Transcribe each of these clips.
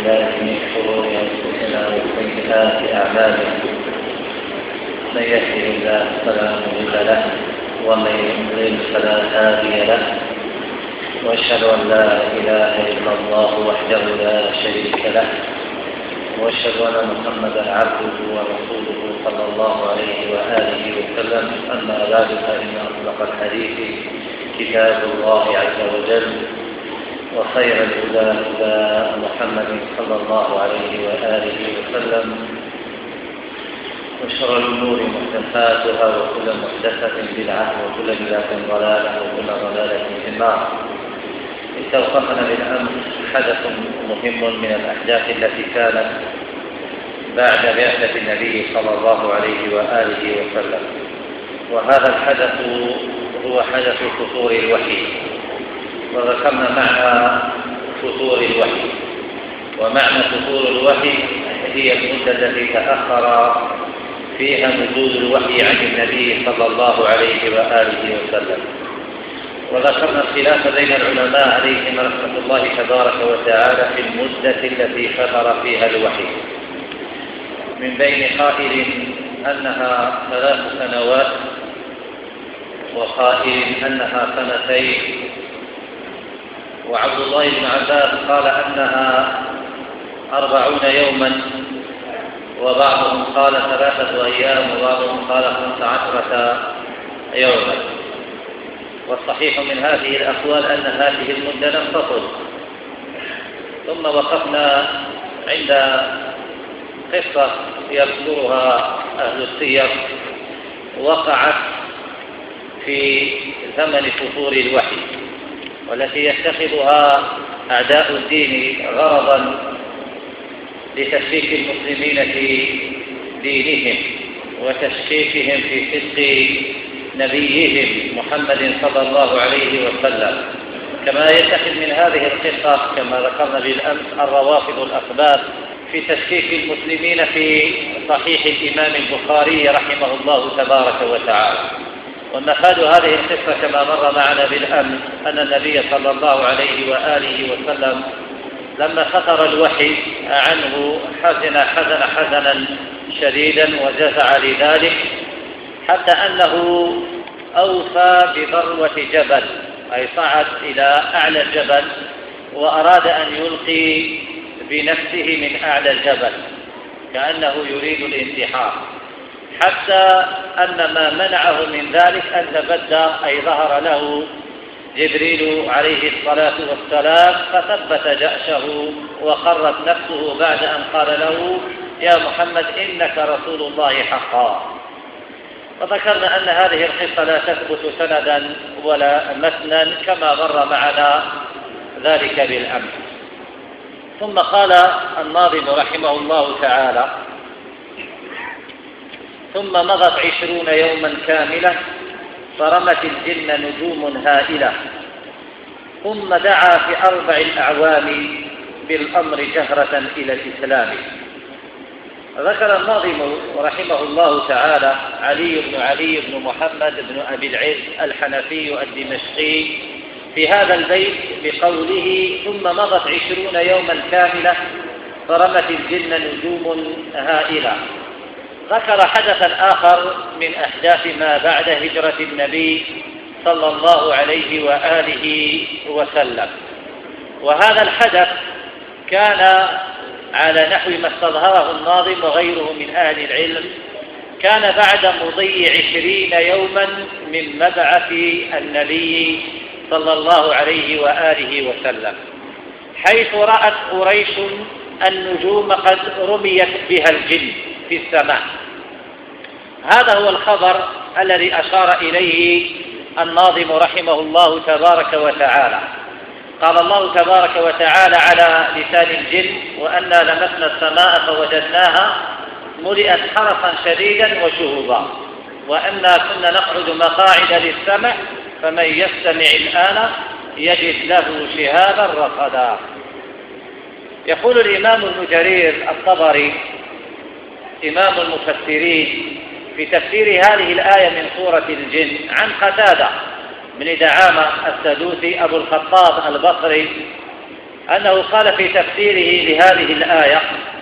بالله من شرور أنفسنا وسيئات أعمالنا، من يهده الله فلا مضل له ومن يضلل فلا هادي له، وأشهد أن لا إله إلا الله وحده لا شريك له، وأشهد أن محمدا عبده ورسوله صلى الله عليه وآله وسلم. أما بعد فإن أصدق الحديث كتاب الله عز وجل، وخير الهدى هدى محمد صلى الله عليه وآله وسلم، وشر الأمور محدثاتها وكل محدثة بدعة وكل بدعة ضلالة وكل ضلالة في النار. استوقفنا بالأمس حدث مهم من الأحداث التي كانت بعد بعثة النبي صلى الله عليه وآله وسلم، وهذا الحدث هو حدث فتور الوحي. وذكرنا معنى فتور الوحي، ومعنى فتور الوحي هي المدة التي تأخر فيها نزول الوحي عن النبي صلى الله عليه وآله وسلم. وذكرنا الخلاف بين العلماء عليهم رحمة الله تبارك وتعالى في المدة التي فتر فيها الوحي، من بين قائل أنها 3 سنوات، وقائل أنها 2 سنين، وعبد الله بن عباس قال أنها 40 يوما، وبعضهم قال 3 أيام، وبعضهم قال 15 يوما. والصحيح من هذه الأقوال أن هذه المدة لم تطل. ثم وقفنا عند قصة يذكرها أهل السير وقعت في زمن فتور الوحي، والتي يتخذها أعداء الدين غرضا لتشكيك المسلمين في دينهم وتشكيكهم في صدق نبيهم محمد صلى الله عليه وسلم، كما يتخذ من هذه القصة كما ذكرنا بالأمس الروافض الأخبار في تشكيك المسلمين في صحيح الإمام البخاري رحمه الله تبارك وتعالى. والمفاد هذه القصة كما مر معنا بالأمس أن النبي صلى الله عليه وآله وسلم لما فتر الوحي عنه حزن حزنا شديدا وجزع لذلك، حتى أنه أوفى بذروة جبل، أي صعد إلى أعلى الجبل وأراد أن يلقي بنفسه من أعلى الجبل كأنه يريد الانتحار، حتى أن ما منعه من ذلك أن تبدى، أي ظهر له جبريل عليه الصلاة والسلام فثبت جأشه وخرت نفسه بعد أن قال له: يا محمد إنك رسول الله حقا. وذكرنا أن هذه القصة لا تثبت سندا ولا متنا كما مر معنا ذلك بالأمس. ثم قال الناظم رحمه الله تعالى: ثم مضت 20 يوما كاملة فرمت الجن نجوم هائلة، ثم دعا في 4 أعوام بالأمر جهرة إلى الإسلام. ذكر الناظم رحمه الله تعالى علي بن محمد بن أبي العز الحنفي الدمشقي في هذا البيت بقوله: ثم مضت 20 يوما كاملة فرمت الجن نجوم هائلة. ذكر حدثا آخر من أحداث ما بعد هجرة النبي صلى الله عليه وآله وسلم، وهذا الحدث كان على نحو ما استظهره الناظم وغيره من أهل العلم، كان بعد مضي 20 يوما من مبعث النبي صلى الله عليه وآله وسلم، حيث رأت قريش النجوم قد رميت بها الجن في السماء. هذا هو الخبر الذي أشار إليه الناظم رحمه الله تبارك وتعالى. قال الله تبارك وتعالى على لسان الجن: وأنا لمسنا السماء فوجدناها ملئت حرسا شديدا وشهبا، وأنا كنا نقعد مقاعد للسمع فمن يستمع الآن يجد له شهابا رصدا. يقول الإمام ابن جرير الطبري إمام المفسرين في تفسير هذه الآية من سورة الجن عن قتادة بن دعامة السدوسي أبو الخطاب البصري أنه قال في تفسيره لهذه الآية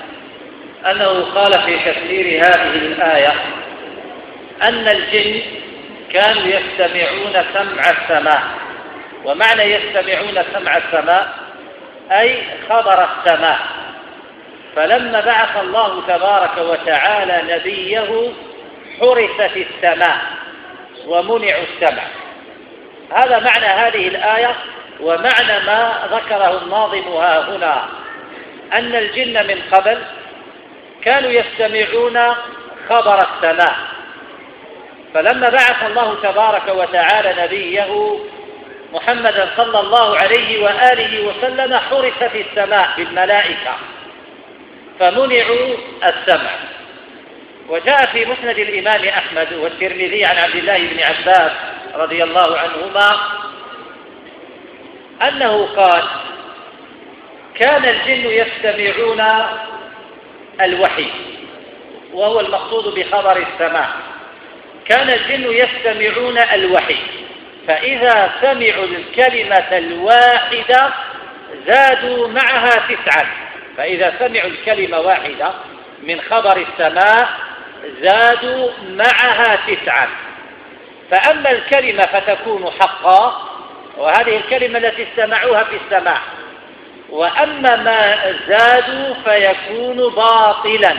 أن الجن كانوا يستمعون سمع السماء. ومعنى يستمعون سمع السماء أي خبر السماء. فلما بعث الله تبارك وتعالى نبيه حرس في السماء ومنعوا السمع. هذا معنى هذه الآية، ومعنى ما ذكره الناظم هنا أن الجن من قبل كانوا يستمعون خبر السماء، فلما بعث الله تبارك وتعالى نبيه محمدا صلى الله عليه وآله وسلم حرس في السماء بالملائكة فمنعوا السمع. وجاء في مسند الإمام أحمد والترمذي عن عبد الله بن عباس رضي الله عنهما أنه قال: كان الجن يستمعون الوحي، وهو المقصود بخبر السماء. كان الجن يستمعون الوحي، فإذا سمعوا الكلمة الواحدة زادوا معها 9. فإذا سمعوا الكلمة واحدة من خبر السماء زادوا معها 9. فأما الكلمة فتكون حقا، وهذه الكلمة التي استمعوها في السماع، وأما ما زادوا فيكون باطلا.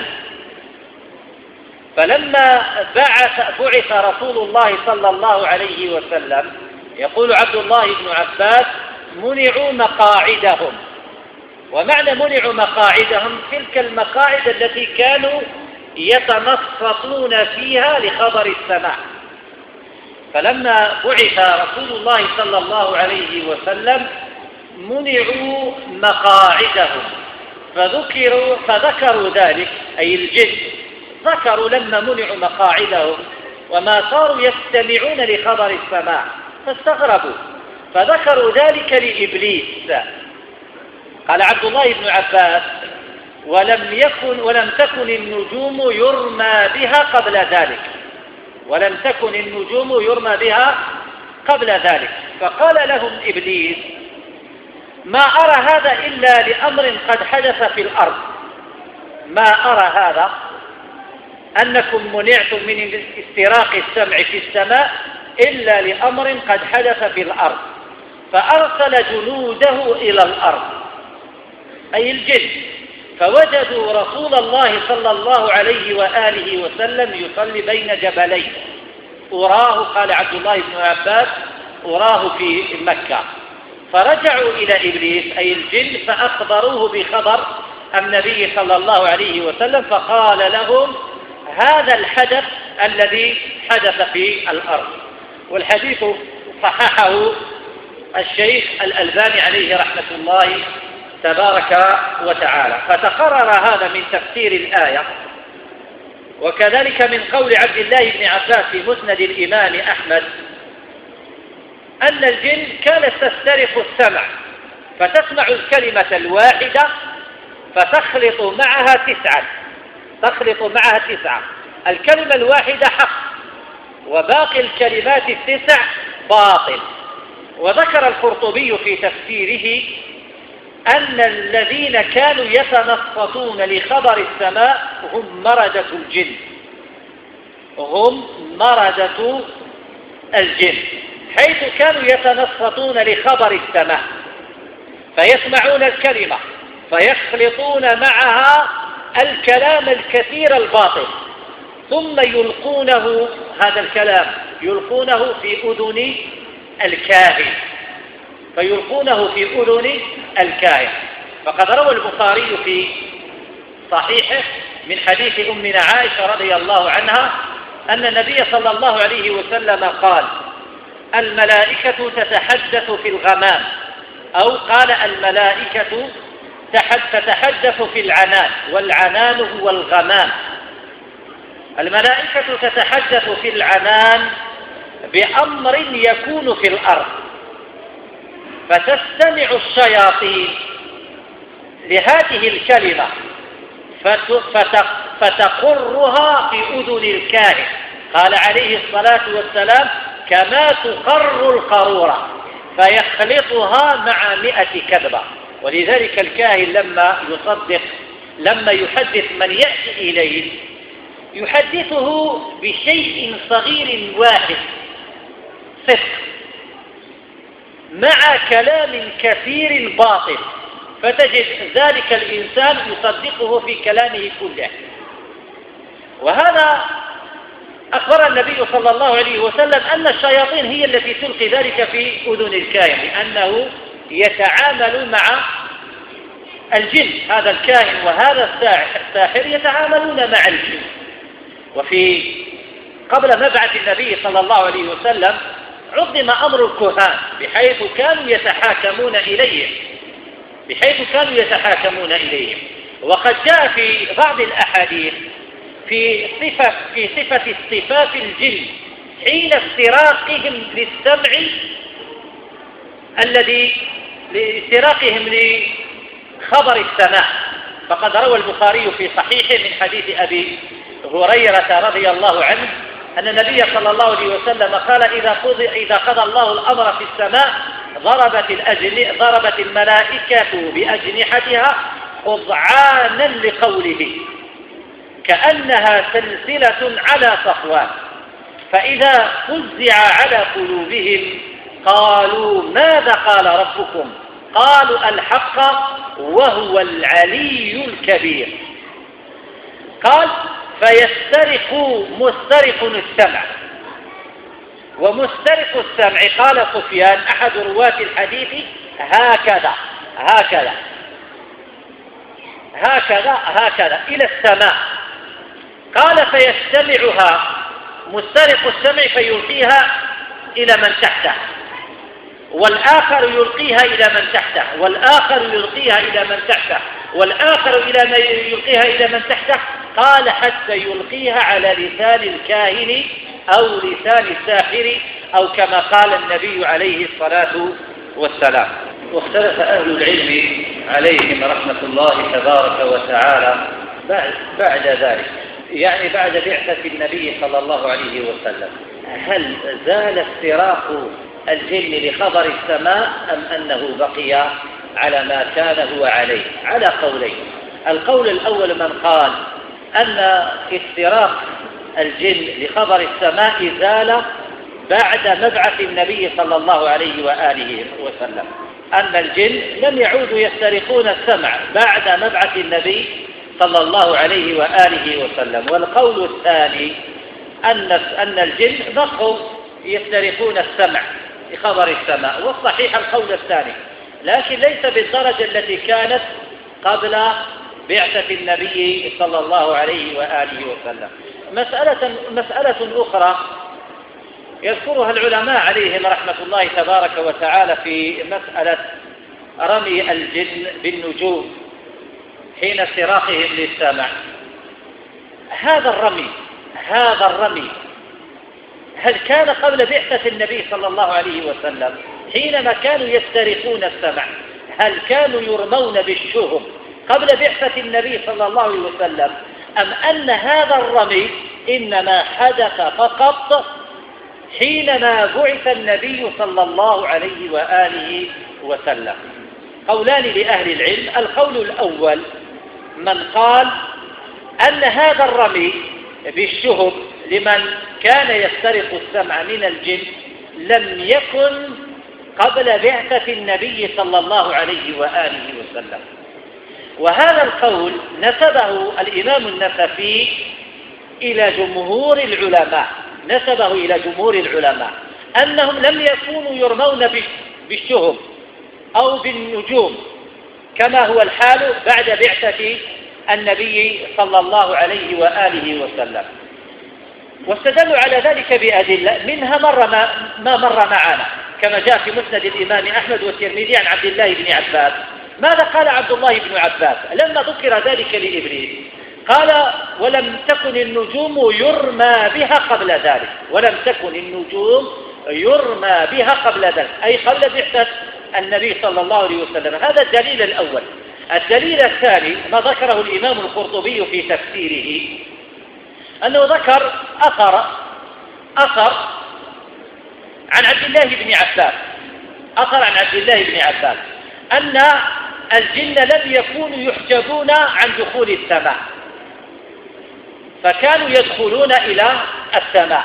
فلما بعث رسول الله صلى الله عليه وسلم، يقول عبد الله بن عباس: منعوا مقاعدهم. ومعنى منعوا مقاعدهم تلك المقاعد التي كانوا يتنصتون فيها لخبر السماع. فلما بعث رسول الله صلى الله عليه وسلم منعوا مقاعدهم، فذكروا ذلك، أي الجن ذكروا لما منعوا مقاعدهم وما صاروا يستمعون لخبر السماع فاستغربوا، فذكروا ذلك لإبليس. قال عبد الله بن عباس: ولم تكن النجوم يرمى بها قبل ذلك. ولم تكن النجوم يرمى بها قبل ذلك. فقال لهم إبليس: ما أرى هذا إلا لأمر قد حدث في الأرض. ما أرى هذا أنكم منعتم من استراق السمع في السماء إلا لأمر قد حدث في الأرض. فأرسل جنوده إلى الأرض، أي الجن، فوجدوا رسول الله صلى الله عليه وآله وسلم يصلي بين جبلين أراه، قال عبد الله بن عباس: أراه في مكة. فرجعوا إلى إبليس أي الجن فأخبروه بخبر النبي صلى الله عليه وسلم، فقال لهم: هذا الحدث الذي حدث في الأرض. والحديث صححه الشيخ الألباني عليه رحمة الله تبارك وتعالى. فتقرر هذا من تفسير الآية، وكذلك من قول عبد الله بن عباس في مسند الإمام أحمد أن الجن كانت تسترق السمع فتسمع الكلمة الواحدة فتخلط معها 9. الكلمة الواحدة حق، وباقي الكلمات 9 باطل. وذكر القرطبي في تفسيره أن الذين كانوا يتنصتون لخبر السماء هم مردة الجن، حيث كانوا يتنصتون لخبر السماء فيسمعون الكلمة فيخلطون معها الكلام الكثير الباطل، ثم يلقونه هذا الكلام في أذن الكاهن. فقد روى البخاري في صحيحه من حديث أمنا عائشة رضي الله عنها أن النبي صلى الله عليه وسلم قال: الملائكة تتحدث في الغمام، أو قال الملائكة تتحدث في العنان، والعنان هو الغمام. الملائكة تتحدث في العنان بأمر يكون في الأرض، فتستمع الشياطين لهذه الكلمة فتقرها في أذن الكاهن، قال عليه الصلاة والسلام: كما تقر القرورة، فيخلطها مع 100 كذبة. ولذلك الكاهن لما يحدث من يأتي إليه يحدثه بشيء صغير واحد صدق مع كلام كثير باطل، فتجد ذلك الإنسان يصدقه في كلامه كله. وهذا أخبر النبي صلى الله عليه وسلم أن الشياطين هي التي تلقي ذلك في أذن الكاهن، لأنه يتعامل مع الجن، هذا الكاهن وهذا الساحر يتعاملون مع الجن. وفي قبل مبعث النبي صلى الله عليه وسلم عظم أمر الكهان بحيث كانوا يتحاكمون إليهم. وقد جاء في بعض الأحاديث في صفة اصطفاف الجن حين استراقهم للسمع لاستراقهم لخبر السماء. فقد روى البخاري في صحيحه من حديث أبي هريرة رضي الله عنه أن النبي صلى الله عليه وسلم قال: إذا قضى الله الأمر في السماء ضربت الملائكة بأجنحتها خضعانا لقوله كأنها سلسلة على صفوان، فإذا فزع على قلوبهم قالوا: ماذا قال ربكم؟ قالوا: الحق وهو العلي الكبير. قال: فيسترق مسترق السمع. ومسترق السمع قال سفيان أحد رواة الحديث هكذا إلى السماء. قال: فيستمعها مسترق السمع فيلقيها إلى من تحته، والآخر يلقيها إلى من تحته، والآخر يلقيها إلى من تحته، والآخر يلقيها إلى من تحته. قال: حتى يلقيها على لسان الكاهن أو لسان الساحر، أو كما قال النبي عليه الصلاة والسلام. واختلف أهل العلم عليهم رحمة الله تبارك وتعالى بعد ذلك، يعني بعد بعثة النبي صلى الله عليه وسلم، هل زال استراق الجن لخبر السماء أم أنه بقي على ما كان هو عليه؟ على قولين. القول الأول من قال أن استراق الجن لخبر السماء زال بعد مبعث النبي صلى الله عليه وآله وسلم، أن الجن لم يعودوا يسترقون السمع بعد مبعث النبي صلى الله عليه وآله وسلم. والقول الثاني أن الجن بقوا يسترقون السمع لخبر السماء، والصحيح القول الثاني، لكن ليس بالدرجة التي كانت قبل بعثة النبي صلى الله عليه وآله وسلم. مسألة أخرى يذكرها العلماء عليهم رحمة الله تبارك وتعالى في مسألة رمي الجن بالنجوم حين استراقهم للسمع. هذا الرمي هل كان قبل بعثة النبي صلى الله عليه وسلم حينما كانوا يسترقون السمع؟ هل كانوا يرمون بالشهم قبل بعثة النبي صلى الله عليه وسلم، أم أن هذا الرمي إنما حدث فقط حينما بعث النبي صلى الله عليه وآله وسلم؟ قولان لأهل العلم. القول الأول من قال أن هذا الرمي بالشهب لمن كان يسترق السمع من الجن لم يكن قبل بعثة النبي صلى الله عليه وآله وسلم. وهذا القول نسبه الإمام النسفي إلى جمهور العلماء أنهم لم يكونوا يرمون بالشهب أو بالنجوم كما هو الحال بعد بعثة النبي صلى الله عليه وآله وسلم. واستدلوا على ذلك بأدلة منها ما مر معنا كما جاء في مسند الإمام أحمد والترمذي عن عبد الله بن عباس. ماذا قال عبد الله بن عباس لما ذكر ذلك لإبليس؟ قال: ولم تكن النجوم يرمى بها قبل ذلك، أي قبل بعثة النبي صلى الله عليه وسلم. هذا الدليل الأول. الدليل الثاني ما ذكره الإمام القرطبي في تفسيره، أنه ذكر أثر عن عبد الله بن عباس أن الجن لم يكونوا يحجبون عن دخول السماء، فكانوا يدخلون إلى السماء.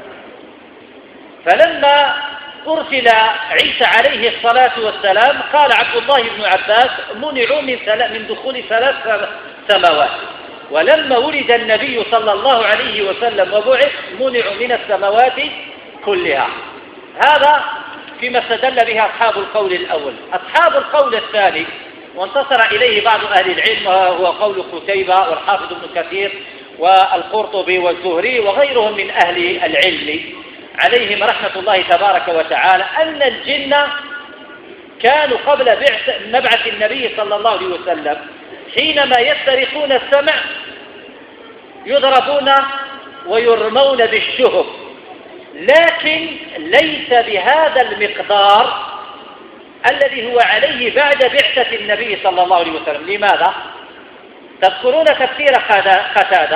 فلما أرسل عيسى عليه الصلاة والسلام قال عبد الله بن عباس منعوا من دخول 3 سماوات، ولما ولد النبي صلى الله عليه وسلم وبعث منعوا من السماوات كلها. هذا فيما استدل به أصحاب القول الأول. أصحاب القول الثاني وانتصر إليه بعض أهل العلم وهو قول قتيبة والحافظ ابن كثير والقرطبي والزهري وغيرهم من أهل العلم عليهم رحمة الله تبارك وتعالى، أن الجن كانوا قبل مبعث النبي صلى الله عليه وسلم حينما يسترقون السمع يضربون ويرمون بالشهب، لكن ليس بهذا المقدار الذي هو عليه بعد بعثة النبي صلى الله عليه وسلم. لماذا؟ تذكرون تفسير قتادة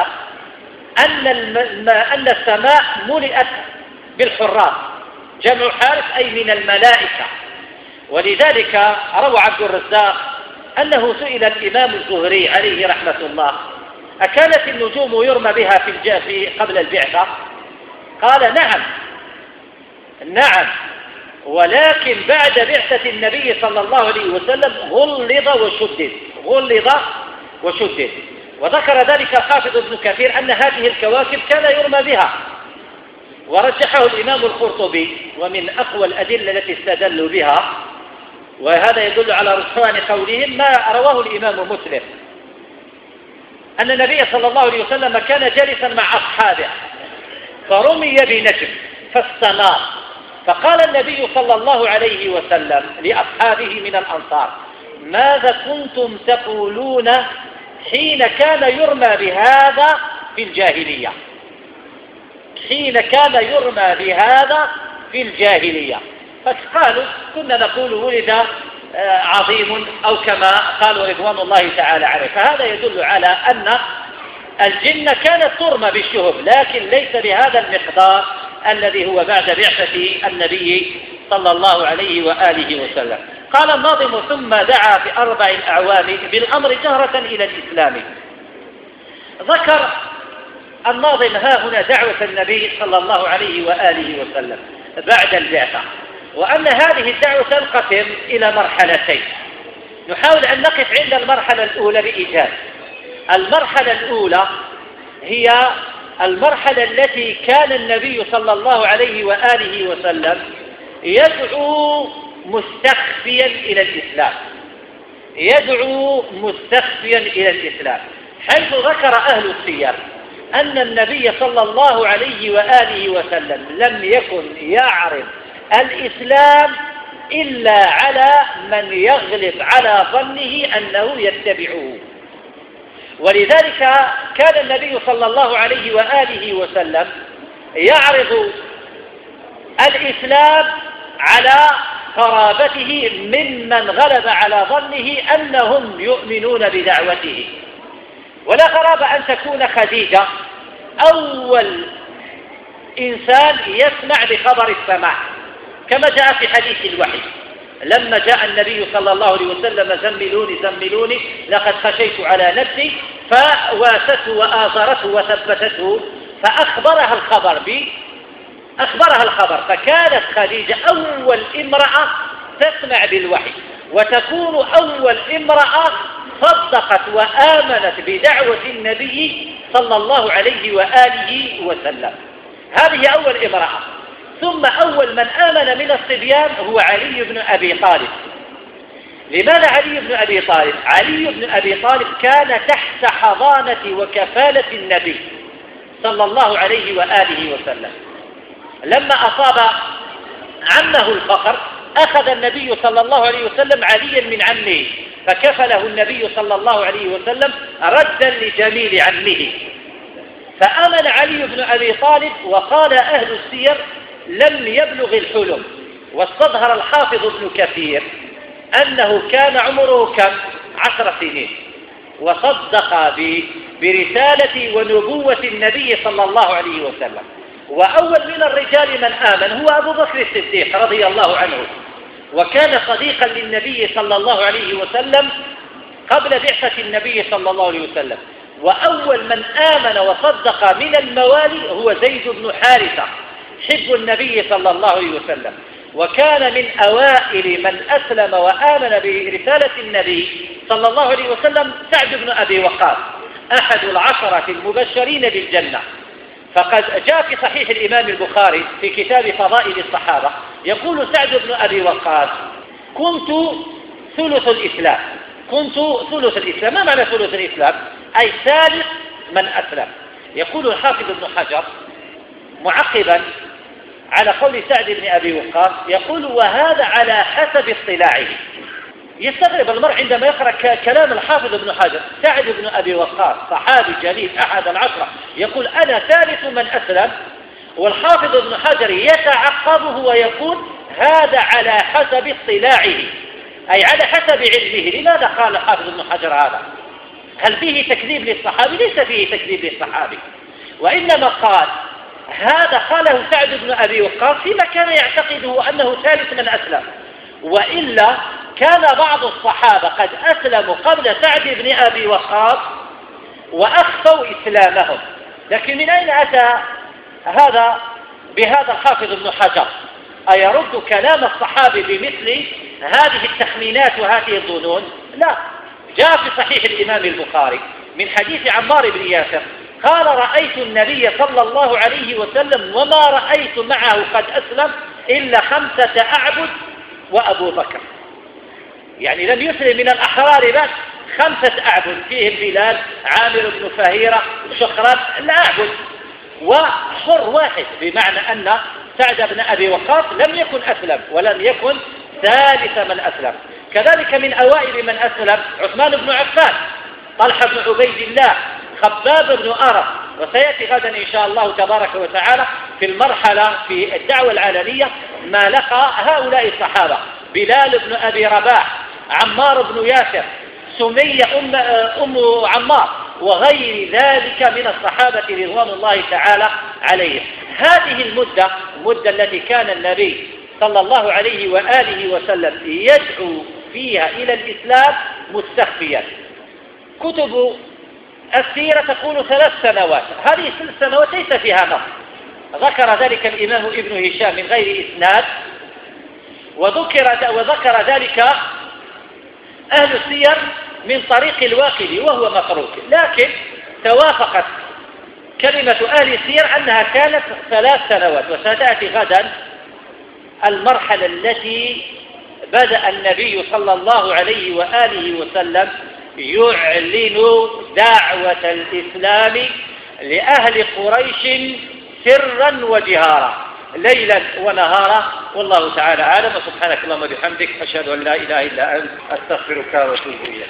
أن السماء ملئت بالحراس، جمع حارس أي من الملائكة. ولذلك روى عبد الرزاق أنه سئل الإمام الزهري عليه رحمة الله أكانت النجوم يرمى بها في قبل البعثة؟ قال نعم، ولكن بعد بعثة النبي صلى الله عليه وسلم غلظ وشدد. وذكر ذلك الحافظ ابن كثير أن هذه الكواكب كان يرمى بها، ورجحه الإمام القرطبي ومن أقوى الأدلة التي استدلوا بها، وهذا يدل على رجحان قولهم ما رواه الإمام مسلم أن النبي صلى الله عليه وسلم كان جالسا مع أصحابه فرمي بنجم فاستنار، فقال النبي صلى الله عليه وسلم لأصحابه من الأنصار ماذا كنتم تقولون حين كان يرمى بهذا في الجاهلية؟ فقالوا كنا نقول ولد عظيم أو كما قالوا رضوان الله تعالى عليه. فهذا يدل على أن الجن كانت ترمى بالشهب، لكن ليس بهذا المقدار الذي هو بعد بعثة النبي صلى الله عليه وآله وسلم. قال الناظم ثم دعا ب4 أعوام بالأمر جهرة إلى الإسلام. ذكر الناظم ها هنا دعوة النبي صلى الله عليه وآله وسلم بعد البعثة، وأن هذه الدعوة تنقسم إلى مرحلتين. نحاول أن نقف عند المرحلة الأولى بإيجاز. المرحلة الأولى هي المرحلة التي كان النبي صلى الله عليه وآله وسلم يدعو مستخفيا إلى الإسلام، حيث ذكر أهل السير أن النبي صلى الله عليه وآله وسلم لم يكن يعرض الإسلام إلا على من يغلب على ظنه أنه يتبعه. ولذلك كان النبي صلى الله عليه وآله وسلم يعرض الإسلام على قرابته ممن غلب على ظنه أنهم يؤمنون بدعوته. ولا غرابة أن تكون خديجة أول إنسان يسمع بخبر السماع، كما جاء في حديث الوحي لما جاء النبي صلى الله عليه وسلم زملوني لقد خشيت على نفسي، فواسته وآثرته وثبتته فأخبرها الخبر. فكانت خديجة أول امرأة تسمع بالوحي، وتكون أول امرأة صدقت وآمنت بدعوة النبي صلى الله عليه وآله وسلم. هذه أول امرأة. ثم أول من آمن من الصبيان هو علي بن أبي طالب. لماذا علي بن أبي طالب؟ علي بن أبي طالب كان تحت حضانة وكفالة النبي صلى الله عليه وآله وسلم. لما أصاب عمه الفقر أخذ النبي صلى الله عليه وسلم عليا من عمه، فكفله النبي صلى الله عليه وسلم ردا لجميل عمه. فآمن علي بن أبي طالب، وقال أهل السير لم يبلغ الحلم. واستظهر الحافظ ابن كثير أنه كان عمره 10 سنين، وصدق برسالة ونبوة النبي صلى الله عليه وسلم. وأول من الرجال من آمن هو أبو بكر الصديق رضي الله عنه. وكان صديقا للنبي صلى الله عليه وسلم قبل بعثة النبي صلى الله عليه وسلم. وأول من آمن وصدق من الموالي هو زيد بن حارثة حب النبي صلى الله عليه وسلم، وكان من أوائل من أسلم وآمن برسالة النبي صلى الله عليه وسلم سعد بن أبي وقاص أحد العشرة المبشرين بالجنة. فقد جاء في صحيح الإمام البخاري في كتاب فضائل الصحابة يقول سعد بن أبي وقاص: كنت ثلث الإسلام. ما معنى ثلث الإسلام؟ أي ثالث من أسلم. يقول الحافظ ابن حجر معقبا على قول سعد بن أبي وقاص، يقول: وهذا على حسب اطلاعه. يستغرب المرء عندما يقرأ كلام الحافظ ابن حجر. سعد بن أبي وقاص صحابي جليل أحد العشرة يقول: أنا ثالث من أسلم، والحافظ ابن حجر يتعقبه ويقول: هذا على حسب اطلاعه، أي على حسب علمه. لماذا قال الحافظ ابن حجر هذا؟ هل فيه تكذيب للصحابي؟ ليس فيه تكذيب للصحابي، وإنما قال هذا قاله سعد بن أبي وقاص فيما كان يعتقده أنه ثالث من أسلم، وإلا كان بعض الصحابة قد أسلموا قبل سعد بن أبي وقاص وأخفوا إسلامهم. لكن من أين أتى هذا بهذا الحافظ ابن حجر؟ أيرد كلام الصحابي بمثل هذه التخمينات وهذه الظنون؟ لا. جاء في صحيح الإمام البخاري من حديث عمار بن ياسر قال: رأيت النبي صلى الله عليه وسلم وما رأيت معه قد أسلم إلا 5 أعبد وأبو بكر. يعني لم يسلم من الأحرار بس 5 أعبد، فيهم بلال، عامر بن فهيرة، شخران، لا أعبد، وحر واحد، بمعنى أن سعد بن أبي وقاص لم يكن أسلم ولم يكن ثالث من أسلم. كذلك من أوائل من أسلم عثمان بن عفان، طلحة بن عبيد الله، خباب بن أرى. وسيأتي غدا إن شاء الله تبارك وتعالى في المرحلة في الدعوة العلنية ما لقى هؤلاء الصحابة: بلال بن أبي رباح، عمار بن ياسر، سمية أم عمار، وغير ذلك من الصحابة رضوان الله تعالى عليهم. هذه المدة التي كان النبي صلى الله عليه وآله وسلم يدعو فيها إلى الإسلام مستخفيا. كتب السيرة تقول 3 سنوات، هذه 3 سنوات ليس فيها نص. ذكر ذلك الإمام ابن هشام من غير إسناد، وذكر ذلك أهل السير من طريق الواقدي وهو متروك، لكن توافقت كلمة أهل السير أنها كانت 3 سنوات. وستأتي غدا المرحلة التي بدأ النبي صلى الله عليه وآله وسلم يعلن دعوة الإسلام لأهل قريش سرا وجهارا، ليلا ونهارا. والله تعالى أعلم، وسبحانك اللهم وبحمدك، أشهد أن لا إله إلا أنت، أستغفرك وأتوب إليك.